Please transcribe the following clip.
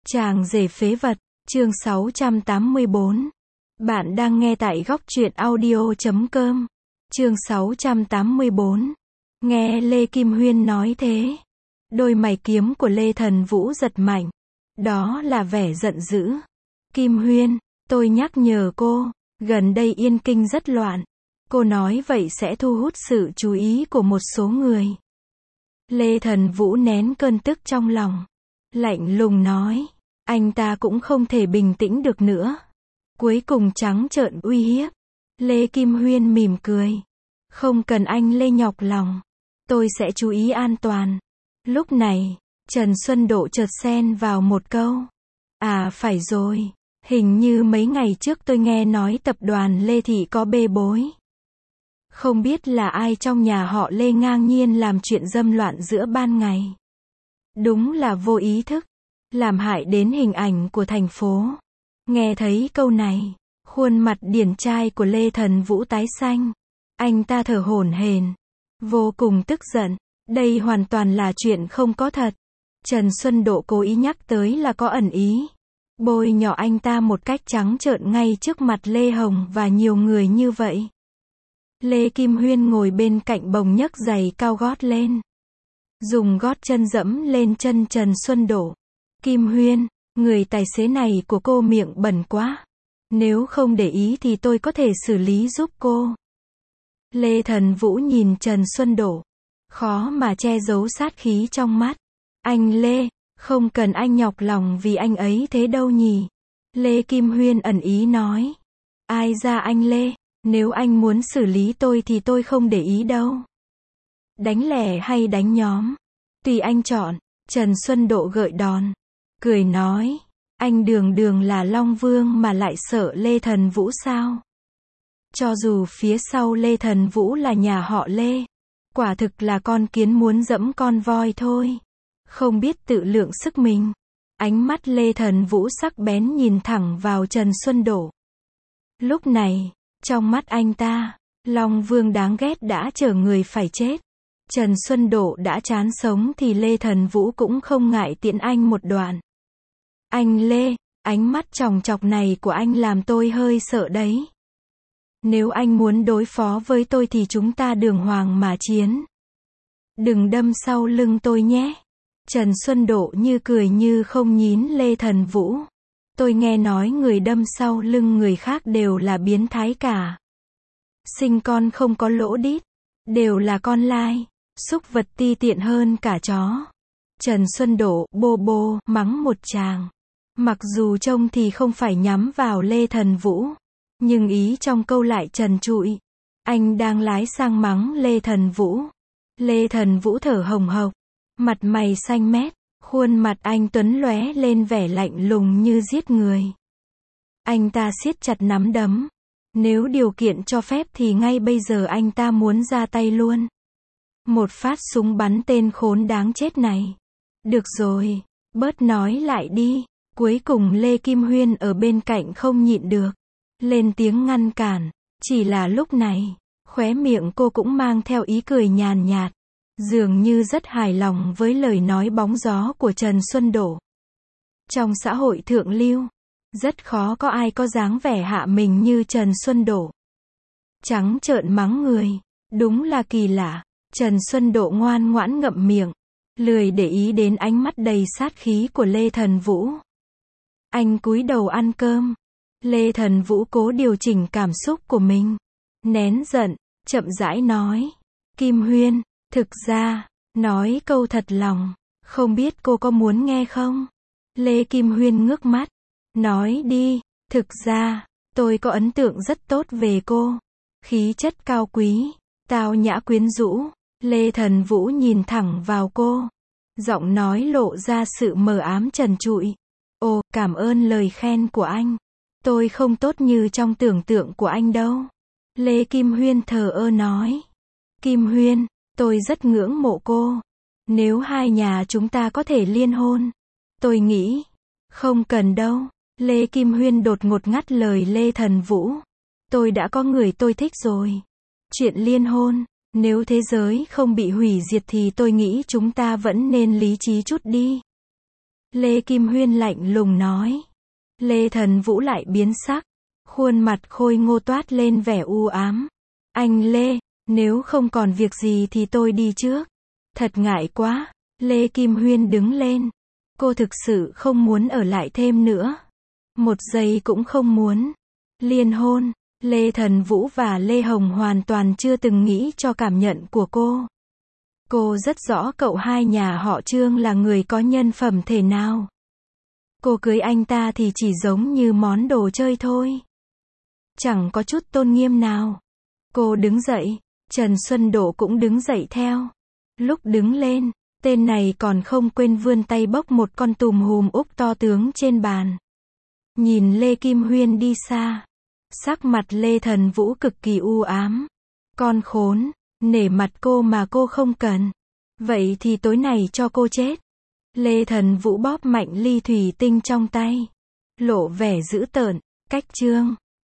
Chàng rể phế vật, chương 684. Bạn đang nghe tại góc truyện audio.com. Chương 684. Nghe Lê Kim Huyên nói thế, đôi mày kiếm của Lê Thần Vũ giật mạnh. Đó là vẻ giận dữ. Kim Huyên, tôi nhắc nhở cô, gần đây Yên Kinh rất loạn. Cô nói vậy sẽ thu hút sự chú ý của một số người. Lê Thần Vũ nén cơn tức trong lòng, lạnh lùng nói. Anh ta cũng không thể bình tĩnh được nữa. Cuối cùng trắng trợn uy hiếp. Lê Kim Huyên mỉm cười. Không cần anh Lê nhọc lòng. Tôi sẽ chú ý an toàn. Lúc này, Trần Xuân Độ chợt xen vào một câu. À phải rồi. Hình như mấy ngày trước tôi nghe nói tập đoàn Lê Thị có bê bối. Không biết là ai trong nhà họ Lê ngang nhiên làm chuyện dâm loạn giữa ban ngày. Đúng là vô ý thức. Làm hại đến hình ảnh của thành phố. Nghe thấy câu này, khuôn mặt điển trai của Lê Thần Vũ tái xanh. Anh ta thở hổn hển, vô cùng tức giận. Đây hoàn toàn là chuyện không có thật. Trần Xuân Độ cố ý nhắc tới là có ẩn ý. Bôi nhọ anh ta một cách trắng trợn ngay trước mặt Lê Hồng và nhiều người như vậy. Lê Kim Huyên ngồi bên cạnh bồng nhấc giày cao gót lên. Dùng gót chân dẫm lên chân Trần Xuân Độ. Kim Huyên, người tài xế này của cô miệng bẩn quá. Nếu không để ý thì tôi có thể xử lý giúp cô. Lê Thần Vũ nhìn Trần Xuân Độ. Khó mà che giấu sát khí trong mắt. Anh Lê, không cần anh nhọc lòng vì anh ấy thế đâu nhỉ. Lê Kim Huyên ẩn ý nói. Ai ra anh Lê, nếu anh muốn xử lý tôi thì tôi không để ý đâu. Đánh lẻ hay đánh nhóm? Tùy anh chọn. Trần Xuân Độ gợi đòn. Cười nói, anh đường đường là Long Vương mà lại sợ Lê Thần Vũ sao? Cho dù phía sau Lê Thần Vũ là nhà họ Lê, quả thực là con kiến muốn dẫm con voi thôi. Không biết tự lượng sức mình. Ánh mắt Lê Thần Vũ sắc bén nhìn thẳng vào Trần Xuân Độ. Lúc này, trong mắt anh ta, Long Vương đáng ghét đã chở người phải chết. Trần Xuân Độ đã chán sống thì Lê Thần Vũ cũng không ngại tiễn anh một đoạn. Anh Lê, ánh mắt chòng chọc này của anh làm tôi hơi sợ đấy. Nếu anh muốn đối phó với tôi thì chúng ta đường hoàng mà chiến. Đừng đâm sau lưng tôi nhé. Trần Xuân Độ như cười như không nhín Lê Thần Vũ. Tôi nghe nói người đâm sau lưng người khác đều là biến thái cả. Sinh con không có lỗ đít. Đều là con lai. Súc vật ti tiện hơn cả chó. Trần Xuân Độ bô bô mắng một tràng. Mặc dù trông thì không phải nhắm vào Lê Thần Vũ, nhưng ý trong câu lại trần trụi. Anh đang lái sang mắng Lê Thần Vũ. Lê Thần Vũ thở hồng hộc, mặt mày xanh mét, khuôn mặt anh tuấn lóe lên vẻ lạnh lùng như giết người. Anh ta siết chặt nắm đấm. Nếu điều kiện cho phép thì ngay bây giờ anh ta muốn ra tay luôn. Một phát súng bắn tên khốn đáng chết này. Được rồi, bớt nói lại đi. Cuối cùng Lê Kim Huyên ở bên cạnh không nhịn được. Lên tiếng ngăn cản. Chỉ là lúc này, khóe miệng cô cũng mang theo ý cười nhàn nhạt. Dường như rất hài lòng với lời nói bóng gió của Trần Xuân Độ. Trong xã hội thượng lưu, rất khó có ai có dáng vẻ hạ mình như Trần Xuân Độ. Trắng trợn mắng người. Đúng là kỳ lạ. Trần Xuân Độ ngoan ngoãn ngậm miệng. Lười để ý đến ánh mắt đầy sát khí của Lê Thần Vũ. Anh cúi đầu ăn cơm. Lê Thần Vũ cố điều chỉnh cảm xúc của mình. Nén giận, chậm rãi nói. Kim Huyên, thực ra, nói câu thật lòng, không biết cô có muốn nghe không? Lê Kim Huyên ngước mắt. Nói đi, thực ra, tôi có ấn tượng rất tốt về cô. Khí chất cao quý, tao nhã quyến rũ. Lê Thần Vũ nhìn thẳng vào cô. Giọng nói lộ ra sự mờ ám trần trụi. Ồ, cảm ơn lời khen của anh. Tôi không tốt như trong tưởng tượng của anh đâu. Lê Kim Huyên thờ ơ nói. Kim Huyên, tôi rất ngưỡng mộ cô. Nếu hai nhà chúng ta có thể liên hôn. Tôi nghĩ, không cần đâu. Lê Kim Huyên đột ngột ngắt lời Lê Thần Vũ. Tôi đã có người tôi thích rồi. Chuyện liên hôn, nếu thế giới không bị hủy diệt thì tôi nghĩ chúng ta vẫn nên lý trí chút đi. Lê Kim Huyên lạnh lùng nói. Lê Thần Vũ lại biến sắc. Khuôn mặt khôi ngô toát lên vẻ u ám. Anh Lê, nếu không còn việc gì thì tôi đi trước. Thật ngại quá. Lê Kim Huyên đứng lên. Cô thực sự không muốn ở lại thêm nữa. Một giây cũng không muốn. Liên hôn. Lê Thần Vũ và Lê Hồng hoàn toàn chưa từng nghĩ cho cảm nhận của cô. Cô rất rõ cậu hai nhà họ Trương là người có nhân phẩm thể nào. Cô cưới anh ta thì chỉ giống như món đồ chơi thôi. Chẳng có chút tôn nghiêm nào. Cô đứng dậy. Trần Xuân Đỗ cũng đứng dậy theo. Lúc đứng lên, tên này còn không quên vươn tay bốc một con tùm hùm úc to tướng trên bàn. Nhìn Lê Kim Huyên đi xa. Sắc mặt Lê Thần Vũ cực kỳ u ám. Con khốn, nể mặt cô mà cô không cần. Vậy thì tối nay cho cô chết. Lê Thần Vũ bóp mạnh ly thủy tinh trong tay. Lộ vẻ dữ tợn. Cách chương